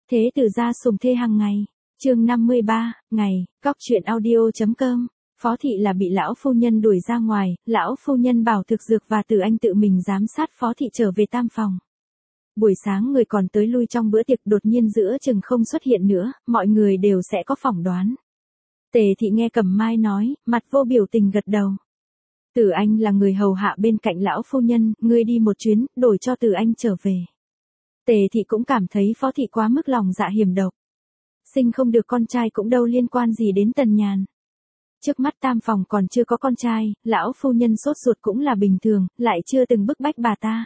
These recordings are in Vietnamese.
Thế tử gia sủng thê hàng ngày. Chương 53, ngày, Cóc truyện audio.com. Phó thị là bị lão phu nhân đuổi ra ngoài, lão phu nhân bảo Thực Dược và Từ Anh tự mình giám sát phó thị trở về tam phòng. Buổi sáng người còn tới lui trong bữa tiệc, đột nhiên giữa chừng không xuất hiện nữa, mọi người đều sẽ có phỏng đoán. Tề thị nghe Cẩm Mai nói, mặt vô biểu tình gật đầu. Từ Anh là người hầu hạ bên cạnh lão phu nhân, ngươi đi một chuyến, đổi cho Từ Anh trở về. Tề thị cũng cảm thấy phó thị quá mức lòng dạ hiểm độc. Sinh không được con trai cũng đâu liên quan gì đến Tần Nhàn. Trước mắt tam phòng còn chưa có con trai, lão phu nhân sốt ruột cũng là bình thường, lại chưa từng bức bách bà ta.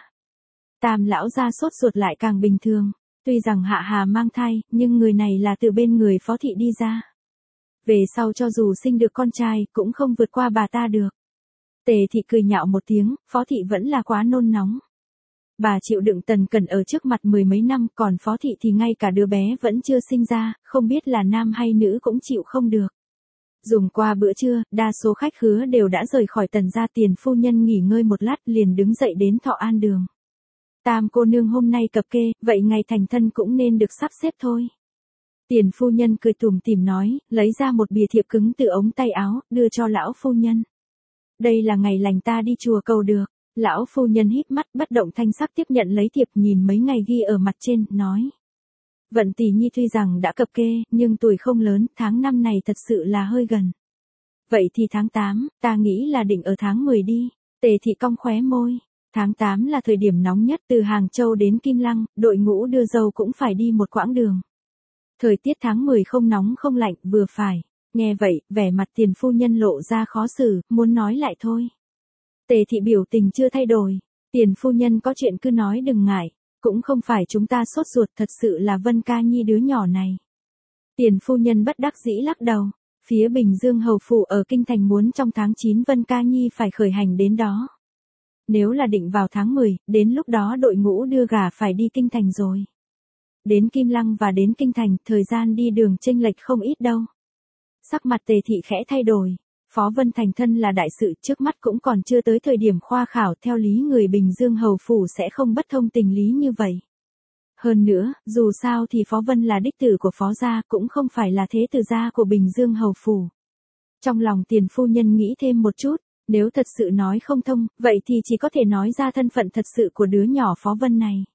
Tam lão gia sốt ruột lại càng bình thường, tuy rằng Hạ Hà mang thai, nhưng người này là từ bên người phó thị đi ra. Về sau cho dù sinh được con trai, cũng không vượt qua bà ta được. Tề thị cười nhạo một tiếng, phó thị vẫn là quá nôn nóng. Bà chịu đựng Tần Cẩn ở trước mặt mười mấy năm, còn phó thị thì ngay cả đứa bé vẫn chưa sinh ra, không biết là nam hay nữ cũng chịu không được. Dùng qua bữa trưa, đa số khách khứa đều đã rời khỏi Tần gia, Tiền phu nhân nghỉ ngơi một lát liền đứng dậy đến Thọ An đường. Tam cô nương hôm nay cập kê, vậy ngày thành thân cũng nên được sắp xếp thôi. Tiền phu nhân cười tủm tỉm nói, lấy ra một bìa thiệp cứng từ ống tay áo, đưa cho lão phu nhân. Đây là ngày lành ta đi chùa cầu được. Lão phu nhân híp mắt bất động thanh sắc tiếp nhận lấy thiệp, nhìn mấy ngày ghi ở mặt trên, nói. Vận tỷ nhi tuy rằng đã cập kê, nhưng tuổi không lớn, tháng 5 này thật sự là hơi gần. Vậy thì tháng 8, ta nghĩ là định ở tháng 10 đi. Tề thị cong khóe môi. Tháng 8 là thời điểm nóng nhất, từ Hàng Châu đến Kim Lăng, đội ngũ đưa dâu cũng phải đi một quãng đường. Thời tiết tháng 10 không nóng không lạnh, vừa phải. Nghe vậy, vẻ mặt Tiền phu nhân lộ ra khó xử, muốn nói lại thôi. Tề thị biểu tình chưa thay đổi. Tiền phu nhân có chuyện cứ nói đừng ngại. Cũng không phải chúng ta sốt ruột, thật sự là Vân Ca Nhi đứa nhỏ này. Tiền phu nhân bất đắc dĩ lắc đầu. Phía Bình Dương hầu phủ ở Kinh Thành muốn trong tháng 9 Vân Ca Nhi phải khởi hành đến đó. Nếu là định vào tháng 10, đến lúc đó đội ngũ đưa gà phải đi Kinh Thành rồi. Đến Kim Lăng và đến Kinh Thành, thời gian đi đường chênh lệch không ít đâu. Sắc mặt Tề thị khẽ thay đổi. Phó Vân thành thân là đại sự, trước mắt cũng còn chưa tới thời điểm khoa khảo, theo lý người Bình Dương hầu phủ sẽ không bất thông tình lý như vậy. Hơn nữa, dù sao thì Phó Vân là đích tử của Phó gia, cũng không phải là thế tử gia của Bình Dương hầu phủ. Trong lòng Tiền phu nhân nghĩ thêm một chút, nếu thật sự nói không thông, vậy thì chỉ có thể nói ra thân phận thật sự của đứa nhỏ Phó Vân này.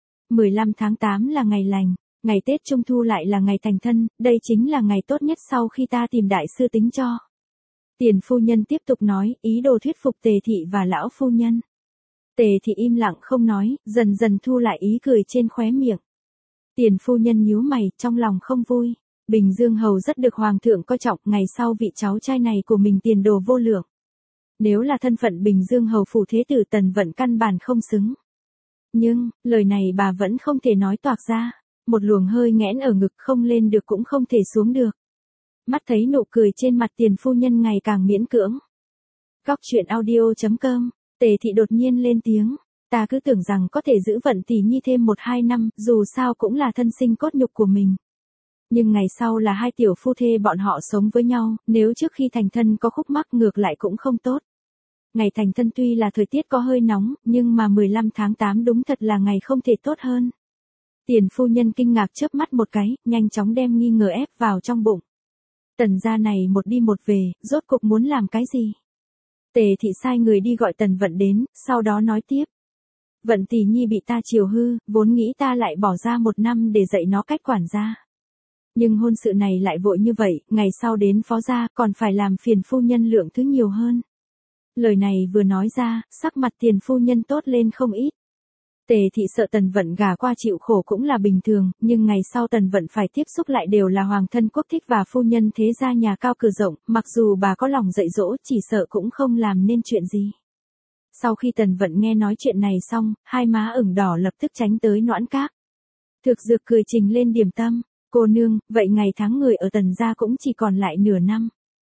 15 tháng 8 là ngày lành, ngày Tết Trung Thu lại là ngày thành thân, đây chính là ngày tốt nhất sau khi ta tìm đại sư tính cho. Tiền phu nhân tiếp tục nói, ý đồ thuyết phục Tề thị và lão phu nhân. Tề thị im lặng không nói, dần dần thu lại ý cười trên khóe miệng. Tiền phu nhân nhíu mày, trong lòng không vui. Bình Dương hầu rất được hoàng thượng coi trọng, ngày sau vị cháu trai này của mình tiền đồ vô lượng. Nếu là thân phận Bình Dương hầu phủ thế tử Tần Vận căn bản không xứng. Nhưng, lời này bà vẫn không thể nói toạc ra. Một luồng hơi nghẽn ở ngực, không lên được cũng không thể xuống được. Mắt thấy nụ cười trên mặt Tiền phu nhân ngày càng miễn cưỡng. Cóc truyện audio.com. Tề thị đột nhiên lên tiếng. Ta cứ tưởng rằng có thể giữ Vận tỷ nhi thêm 1-2 năm, dù sao cũng là thân sinh cốt nhục của mình. Nhưng ngày sau là hai tiểu phu thê bọn họ sống với nhau, nếu trước khi thành thân có khúc mắc ngược lại cũng không tốt. Ngày thành thân tuy là thời tiết có hơi nóng, nhưng mà 15 tháng 8 đúng thật là ngày không thể tốt hơn. Tiền phu nhân kinh ngạc chớp mắt một cái, nhanh chóng đem nghi ngờ ép vào trong bụng. Tần gia này một đi một về, rốt cuộc muốn làm cái gì? Tề thị sai người đi gọi Tần Vận đến, sau đó nói tiếp. Vận tỷ nhi bị ta chiều hư, vốn nghĩ ta lại bỏ ra 1 năm để dạy nó cách quản gia. Nhưng hôn sự này lại vội như vậy, ngày sau đến phó gia còn phải làm phiền phu nhân lượng thứ nhiều hơn. Lời này vừa nói ra, sắc mặt Tiền phu nhân tốt lên không ít. Tề thị sợ Tần Vận gả qua chịu khổ cũng là bình thường, nhưng ngày sau Tần Vận phải tiếp xúc lại đều là hoàng thân quốc thích và phu nhân thế gia nhà cao cửa rộng, mặc dù bà có lòng dạy dỗ chỉ sợ cũng không làm nên chuyện gì. Sau khi Tần Vận nghe nói chuyện này xong, hai má ửng đỏ lập tức tránh tới noãn các. Thực Dược cười trình lên điểm tâm, cô nương, vậy ngày tháng người ở Tần gia cũng chỉ còn lại nửa năm.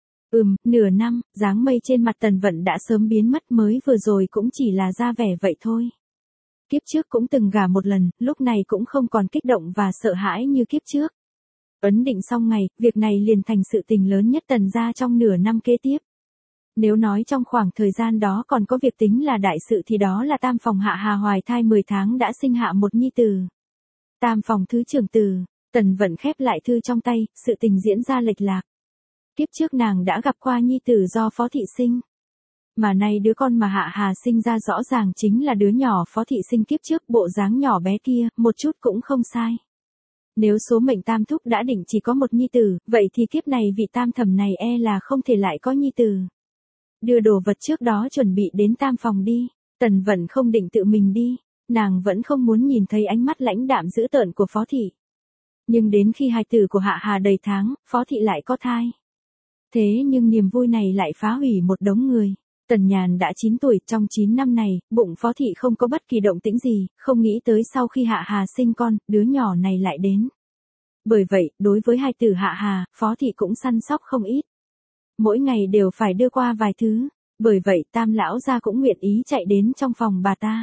Nửa năm, dáng mây trên mặt Tần Vận đã sớm biến mất, mới vừa rồi cũng chỉ là ra vẻ vậy thôi. Kiếp trước cũng từng gả một lần, lúc này cũng không còn kích động và sợ hãi như kiếp trước. Ấn định xong ngày, việc này liền thành sự tình lớn nhất Tần gia trong nửa năm kế tiếp. Nếu nói trong khoảng thời gian đó còn có việc tính là đại sự thì đó là tam phòng Hạ Hà hoài thai 10 tháng đã sinh hạ một nhi tử. Tam phòng thứ trưởng tử, Tần Vận khép lại thư trong tay, sự tình diễn ra lệch lạc. Kiếp trước nàng đã gặp qua nhi tử do Phó Thị sinh. Mà nay đứa con mà Hạ Hà sinh ra rõ ràng chính là đứa nhỏ Phó Thị sinh kiếp trước, bộ dáng nhỏ bé kia, một chút cũng không sai. Nếu số mệnh tam thúc đã định chỉ có một nhi tử, vậy thì kiếp này vị tam thẩm này e là không thể lại có nhi tử. Đưa đồ vật trước đó chuẩn bị đến tam phòng đi. Tần Vận không định tự mình đi, nàng vẫn không muốn nhìn thấy ánh mắt lãnh đạm dữ tợn của Phó Thị. Nhưng đến khi hài tử của Hạ Hà đầy tháng, Phó Thị lại có thai. Thế nhưng niềm vui này lại phá hủy một đống người. Tần Nhàn đã 9 tuổi, trong 9 năm này, bụng Phó Thị không có bất kỳ động tĩnh gì, không nghĩ tới sau khi Hạ Hà sinh con, đứa nhỏ này lại đến. Bởi vậy, đối với hài tử Hạ Hà, Phó Thị cũng săn sóc không ít. Mỗi ngày đều phải đưa qua vài thứ, bởi vậy Tam lão gia cũng nguyện ý chạy đến trong phòng bà ta.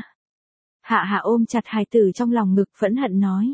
Hạ Hà ôm chặt hài tử trong lòng ngực phẫn hận nói.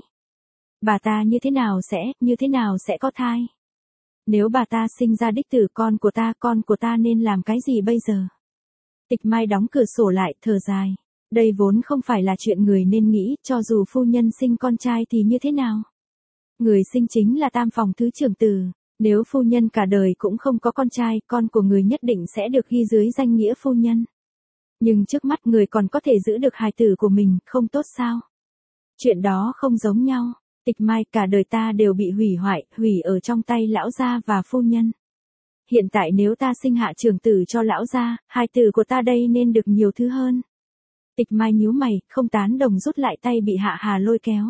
Bà ta như thế nào sẽ có thai? Nếu bà ta sinh ra đích tử con của ta nên làm cái gì bây giờ? Tịch Mai đóng cửa sổ lại, thở dài. Đây vốn không phải là chuyện người nên nghĩ, cho dù phu nhân sinh con trai thì như thế nào? Người sinh chính là tam phòng thứ trưởng tử. Nếu phu nhân cả đời cũng không có con trai, con của người nhất định sẽ được ghi dưới danh nghĩa phu nhân. Nhưng trước mắt người còn có thể giữ được hài tử của mình, không tốt sao? Chuyện đó không giống nhau. Tịch Mai, cả đời ta đều bị hủy ở trong tay lão gia và phu nhân. Hiện tại nếu ta sinh hạ trưởng tử cho lão gia, hài tử của ta đây nên được nhiều thứ hơn. Tịch Mai nhíu mày, không tán đồng rút lại tay bị Hạ Hà lôi kéo.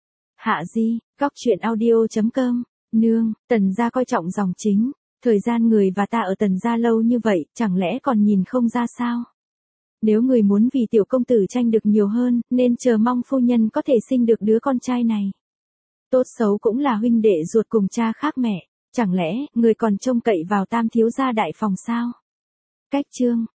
Hạ Di, coctruyện.audio.com, nương, Tần gia coi trọng dòng chính. Thời gian người và ta ở Tần gia lâu như vậy, chẳng lẽ còn nhìn không ra sao? Nếu người muốn vì tiểu công tử tranh được nhiều hơn, nên chờ mong phu nhân có thể sinh được đứa con trai này. Tốt xấu cũng là huynh đệ ruột cùng cha khác mẹ, chẳng lẽ người còn trông cậy vào Tam thiếu gia đại phòng sao? Cách chương